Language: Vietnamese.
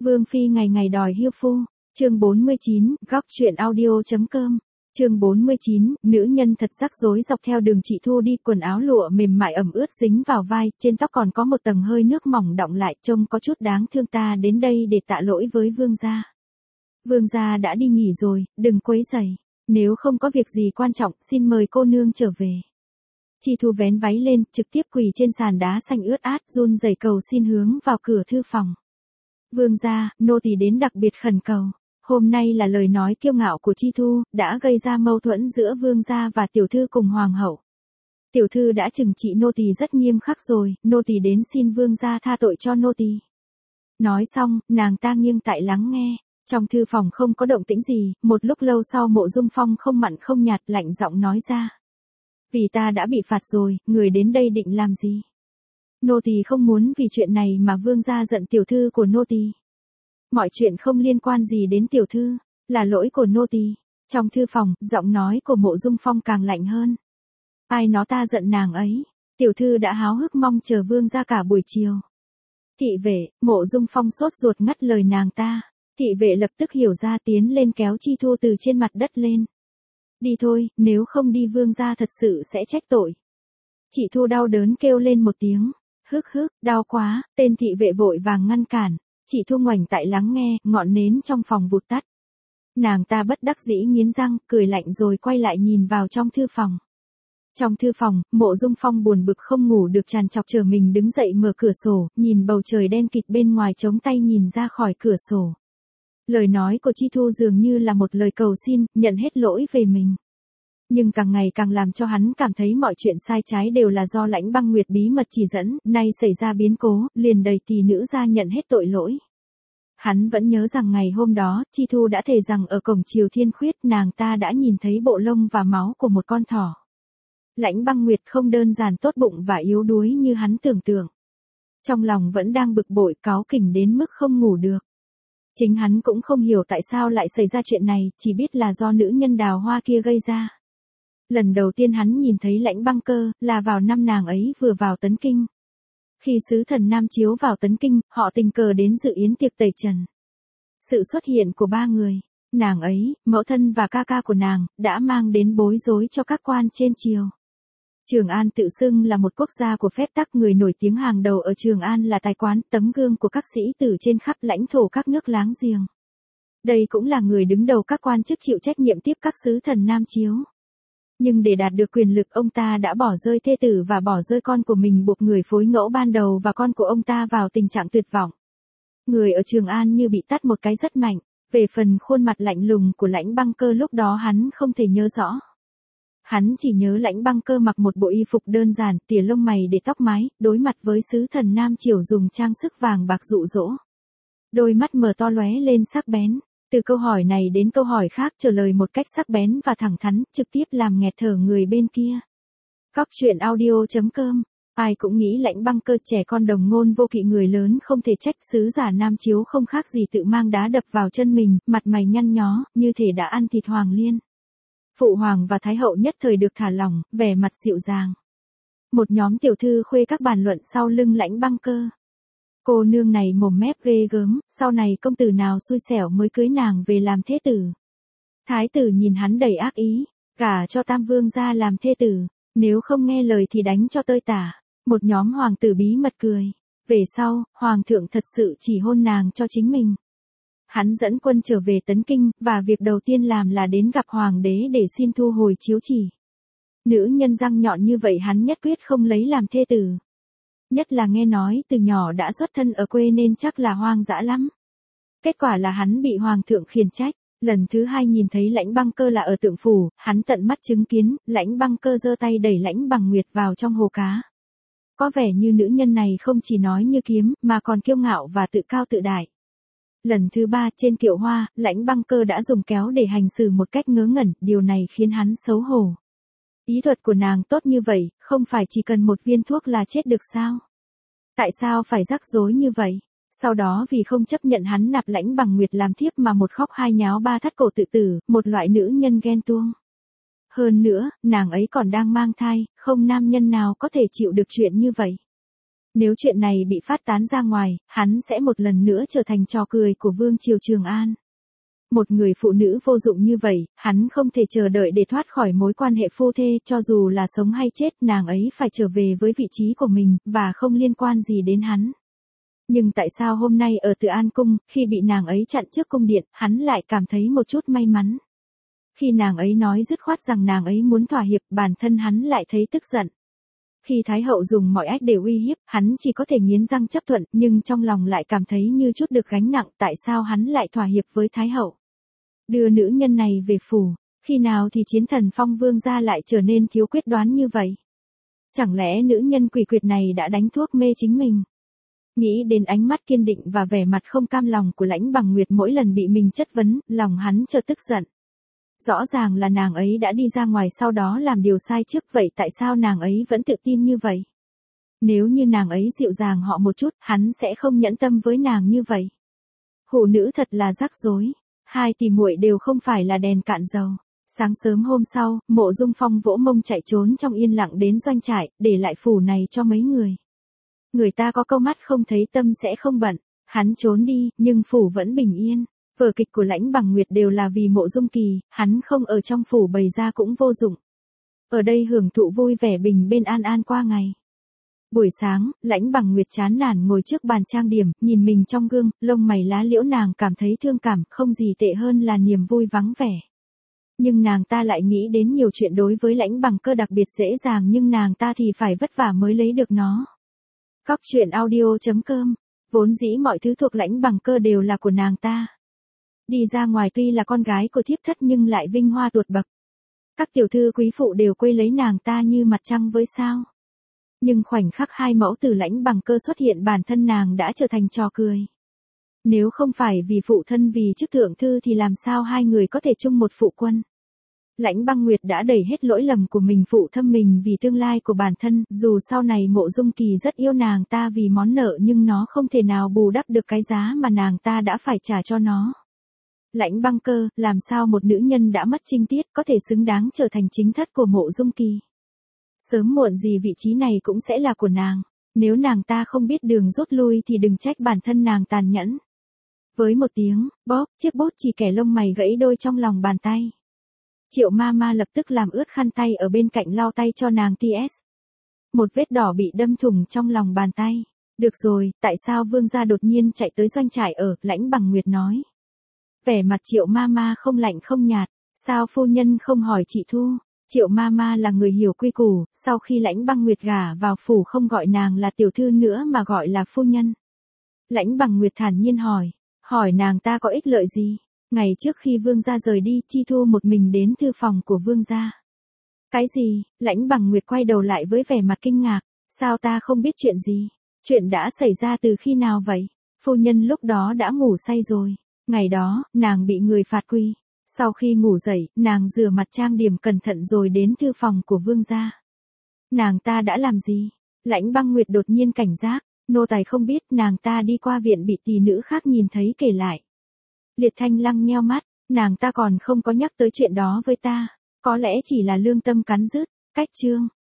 Vương phi ngày ngày đòi hiêu phu. Chương 49, góc truyện audio.com. Chương 49, nữ nhân thật rắc rối dọc theo đường chị Thu đi, quần áo lụa mềm mại ẩm ướt dính vào vai, trên tóc còn có một tầng hơi nước mỏng đọng lại, trông có chút đáng thương. Ta đến đây để tạ lỗi với vương gia. Vương gia đã đi nghỉ rồi, đừng quấy rầy. Nếu không có việc gì quan trọng, xin mời cô nương trở về. Chị Thu vén váy lên, trực tiếp quỳ trên sàn đá xanh ướt át, run rẩy cầu xin hướng vào cửa thư phòng. Vương gia, nô tỳ đến đặc biệt khẩn cầu. Hôm nay là lời nói kiêu ngạo của Chi Thu, đã gây ra mâu thuẫn giữa vương gia và tiểu thư cùng hoàng hậu. Tiểu thư đã trừng trị nô tỳ rất nghiêm khắc rồi, nô tỳ đến xin vương gia tha tội cho nô tỳ. Nói xong, nàng ta nghiêng tai lắng nghe. Trong thư phòng không có động tĩnh gì, một lúc lâu sau Mộ Dung Phong không mặn không nhạt lạnh giọng nói ra. Vì ta đã bị phạt rồi, người đến đây định làm gì? Nô tỳ không muốn vì chuyện này mà vương gia giận tiểu thư của nô tỳ. Mọi chuyện không liên quan gì đến tiểu thư, là lỗi của nô tỳ. Trong thư phòng, giọng nói của Mộ Dung Phong càng lạnh hơn. Ai nó ta giận nàng ấy, tiểu thư đã háo hức mong chờ vương gia cả buổi chiều. Thị vệ, Mộ Dung Phong sốt ruột ngắt lời nàng ta. Thị vệ lập tức hiểu ra, tiến lên kéo Chi Thu từ trên mặt đất lên. Đi thôi, nếu không đi vương gia thật sự sẽ trách tội. Chị Thu đau đớn kêu lên một tiếng. Hức, đau quá, tên thị vệ vội vàng ngăn cản. Chị Thu ngoảnh tai lắng nghe, ngọn nến trong phòng vụt tắt. Nàng ta bất đắc dĩ nghiến răng, cười lạnh rồi quay lại nhìn vào trong thư phòng. Trong thư phòng, Mộ Dung Phong buồn bực không ngủ được trằn trọc trở mình đứng dậy mở cửa sổ, nhìn bầu trời đen kịt bên ngoài, chống tay nhìn ra khỏi cửa sổ. Lời nói của Chi Thu dường như là một lời cầu xin, nhận hết lỗi về mình. Nhưng càng ngày càng làm cho hắn cảm thấy mọi chuyện sai trái đều là do Lãnh Băng Nguyệt bí mật chỉ dẫn, nay xảy ra biến cố, liền đẩy tỷ nữ ra nhận hết tội lỗi. Hắn vẫn nhớ rằng ngày hôm đó, Chi Thu đã thề rằng ở cổng Triều Thiên Khuyết nàng ta đã nhìn thấy bộ lông và máu của một con thỏ. Lãnh Băng Nguyệt không đơn giản tốt bụng và yếu đuối như hắn tưởng tượng. Trong lòng vẫn đang bực bội cáu kỉnh đến mức không ngủ được. Chính hắn cũng không hiểu tại sao lại xảy ra chuyện này, chỉ biết là do nữ nhân Đào Hoa kia gây ra. Lần đầu tiên hắn nhìn thấy Lãnh Băng Cơ, là vào năm nàng ấy vừa vào Tấn Kinh. Khi sứ thần Nam Chiếu vào Tấn Kinh, họ tình cờ đến dự yến tiệc tẩy trần. Sự xuất hiện của ba người, nàng ấy, mẫu thân và ca ca của nàng, đã mang đến bối rối cho các quan trên triều. Trường An tự xưng là một quốc gia của phép tắc, người nổi tiếng hàng đầu ở Trường An là tài quán, tấm gương của các sĩ tử trên khắp lãnh thổ các nước láng giềng. Đây cũng là người đứng đầu các quan chức chịu trách nhiệm tiếp các sứ thần Nam Chiếu. Nhưng để đạt được quyền lực, ông ta đã bỏ rơi thê tử và bỏ rơi con của mình, buộc người phối ngẫu ban đầu và con của ông ta vào tình trạng tuyệt vọng. Người ở Trường An như bị tát một cái rất mạnh. Về phần khuôn mặt lạnh lùng của Lãnh Băng Cơ lúc đó hắn không thể nhớ rõ. Hắn chỉ nhớ Lãnh Băng Cơ mặc một bộ y phục đơn giản, tỉa lông mày để tóc mái, đối mặt với sứ thần Nam Triều dùng trang sức vàng bạc dụ dỗ. Đôi mắt mở to lóe lên sắc bén. Từ câu hỏi này đến câu hỏi khác, trả lời một cách sắc bén và thẳng thắn, trực tiếp làm nghẹt thở người bên kia. Góc truyện audio.com. Ai cũng nghĩ Lãnh Băng Cơ trẻ con đồng ngôn vô kỵ, người lớn không thể trách, sứ giả Nam Chiếu không khác gì tự mang đá đập vào chân mình, mặt mày nhăn nhó, như thể đã ăn thịt hoàng liên. Phụ hoàng và thái hậu nhất thời được thả lỏng, vẻ mặt dịu dàng. Một nhóm tiểu thư khuê các bàn luận sau lưng Lãnh Băng Cơ. Cô nương này mồm mép ghê gớm, sau này công tử nào xui xẻo mới cưới nàng về làm thế tử. Thái tử nhìn hắn đầy ác ý, gả cho Tam Vương gia làm thê tử, nếu không nghe lời thì đánh cho tơi tả. Một nhóm hoàng tử bí mật cười. Về sau, hoàng thượng thật sự chỉ hôn nàng cho chính mình. Hắn dẫn quân trở về Tấn Kinh, và việc đầu tiên làm là đến gặp hoàng đế để xin thu hồi chiếu chỉ. Nữ nhân răng nhọn như vậy hắn nhất quyết không lấy làm thê tử. Nhất là nghe nói từ nhỏ đã xuất thân ở quê nên chắc là hoang dã lắm. Kết quả là hắn bị hoàng thượng khiển trách. Lần thứ hai nhìn thấy Lãnh Băng Cơ là ở Tượng Phủ, hắn tận mắt chứng kiến, Lãnh Băng Cơ giơ tay đẩy Lãnh Bằng Nguyệt vào trong hồ cá. Có vẻ như nữ nhân này không chỉ nói như kiếm, mà còn kiêu ngạo và tự cao tự đại. Lần thứ ba trên kiệu hoa, Lãnh Băng Cơ đã dùng kéo để hành xử một cách ngớ ngẩn, điều này khiến hắn xấu hổ. Ý thuật của nàng tốt như vậy, không phải chỉ cần một viên thuốc là chết được sao? Tại sao phải rắc rối như vậy? Sau đó vì không chấp nhận hắn nạp Lãnh Bằng Nguyệt làm thiếp mà một khóc hai nháo ba thắt cổ tự tử, một loại nữ nhân ghen tuông. Hơn nữa, nàng ấy còn đang mang thai, không nam nhân nào có thể chịu được chuyện như vậy. Nếu chuyện này bị phát tán ra ngoài, hắn sẽ một lần nữa trở thành trò cười của Vương Triều Trường An. Một người phụ nữ vô dụng như vậy, hắn không thể chờ đợi để thoát khỏi mối quan hệ phu thê, cho dù là sống hay chết, nàng ấy phải trở về với vị trí của mình, và không liên quan gì đến hắn. Nhưng tại sao hôm nay ở Từ An Cung, khi bị nàng ấy chặn trước cung điện, hắn lại cảm thấy một chút may mắn. Khi nàng ấy nói dứt khoát rằng nàng ấy muốn thỏa hiệp, bản thân hắn lại thấy tức giận. Khi Thái hậu dùng mọi cách để uy hiếp, hắn chỉ có thể nghiến răng chấp thuận, nhưng trong lòng lại cảm thấy như chút được gánh nặng, tại sao hắn lại thỏa hiệp với Thái hậu. Đưa nữ nhân này về phủ, khi nào thì chiến thần Phong Vương gia lại trở nên thiếu quyết đoán như vậy? Chẳng lẽ nữ nhân quỷ quyệt này đã đánh thuốc mê chính mình? Nghĩ đến ánh mắt kiên định và vẻ mặt không cam lòng của Lãnh Bằng Nguyệt mỗi lần bị mình chất vấn, lòng hắn chợt tức giận. Rõ ràng là nàng ấy đã đi ra ngoài sau đó làm điều sai trước, vậy tại sao nàng ấy vẫn tự tin như vậy? Nếu như nàng ấy dịu dàng họ một chút, hắn sẽ không nhẫn tâm với nàng như vậy. Hủ nữ thật là rắc rối. Hai tỷ muội đều không phải là đèn cạn dầu. Sáng sớm hôm sau, Mộ Dung Phong vỗ mông chạy trốn trong yên lặng đến doanh trại, để lại phủ này cho mấy người. Người ta có câu mắt không thấy tâm sẽ không bận. Hắn trốn đi, nhưng phủ vẫn bình yên. Vở kịch của Lãnh Bằng Nguyệt đều là vì Mộ Dung Kỳ, hắn không ở trong phủ bày ra cũng vô dụng. Ở đây hưởng thụ vui vẻ bình bên an an qua ngày. Buổi sáng, Lãnh Bằng Nguyệt chán nản ngồi trước bàn trang điểm, nhìn mình trong gương, lông mày lá liễu, nàng cảm thấy thương cảm, không gì tệ hơn là niềm vui vắng vẻ. Nhưng nàng ta lại nghĩ đến nhiều chuyện đối với Lãnh Bằng Cơ đặc biệt dễ dàng, nhưng nàng ta thì phải vất vả mới lấy được nó. Góc truyện audio.com. Vốn dĩ mọi thứ thuộc Lãnh Bằng Cơ đều là của nàng ta. Đi ra ngoài tuy là con gái của thiếp thất nhưng lại vinh hoa tuột bậc. Các tiểu thư quý phụ đều quây lấy nàng ta như mặt trăng với sao. Nhưng khoảnh khắc hai mẫu tử Lãnh Bằng Cơ xuất hiện, bản thân nàng đã trở thành trò cười. Nếu không phải vì phụ thân vì chức thượng thư thì làm sao hai người có thể chung một phụ quân. Lãnh Băng Nguyệt đã đẩy hết lỗi lầm của mình phụ thâm mình vì tương lai của bản thân, dù sau này Mộ Dung Kỳ rất yêu nàng ta vì món nợ nhưng nó không thể nào bù đắp được cái giá mà nàng ta đã phải trả cho nó. Lãnh Băng Cơ, làm sao một nữ nhân đã mất trinh tiết có thể xứng đáng trở thành chính thất của Mộ Dung Kỳ. Sớm muộn gì vị trí này cũng sẽ là của nàng. Nếu nàng ta không biết đường rút lui thì đừng trách bản thân nàng tàn nhẫn. Với một tiếng, bóp, chiếc bút chì kẻ lông mày gãy đôi trong lòng bàn tay. Triệu Mama lập tức làm ướt khăn tay ở bên cạnh lau tay cho nàng TS. Một vết đỏ bị đâm thủng trong lòng bàn tay. Được rồi, tại sao vương gia đột nhiên chạy tới doanh trại ở, Lãnh Bằng Nguyệt nói. Vẻ mặt Triệu Mama không lạnh không nhạt, sao phu nhân không hỏi chị Thu? Triệu Mama là người hiểu quy củ, sau khi Lãnh Băng Nguyệt gả vào phủ không gọi nàng là tiểu thư nữa mà gọi là phu nhân. Lãnh Bằng Nguyệt thản nhiên hỏi nàng ta có ích lợi gì? Ngày trước khi vương gia rời đi, Chi Thu một mình đến thư phòng của vương gia. Cái gì? Lãnh Bằng Nguyệt quay đầu lại với vẻ mặt kinh ngạc, sao ta không biết chuyện gì? Chuyện đã xảy ra từ khi nào vậy? Phu nhân lúc đó đã ngủ say rồi. Ngày đó, nàng bị người phạt quy. Sau khi ngủ dậy, nàng rửa mặt trang điểm cẩn thận rồi đến thư phòng của vương gia. Nàng ta đã làm gì? Lãnh Băng Nguyệt đột nhiên cảnh giác, nô tài không biết, nàng ta đi qua viện bị tỷ nữ khác nhìn thấy kể lại. Liệt Thanh Lăng nheo mắt, nàng ta còn không có nhắc tới chuyện đó với ta, có lẽ chỉ là lương tâm cắn rứt. Cách chương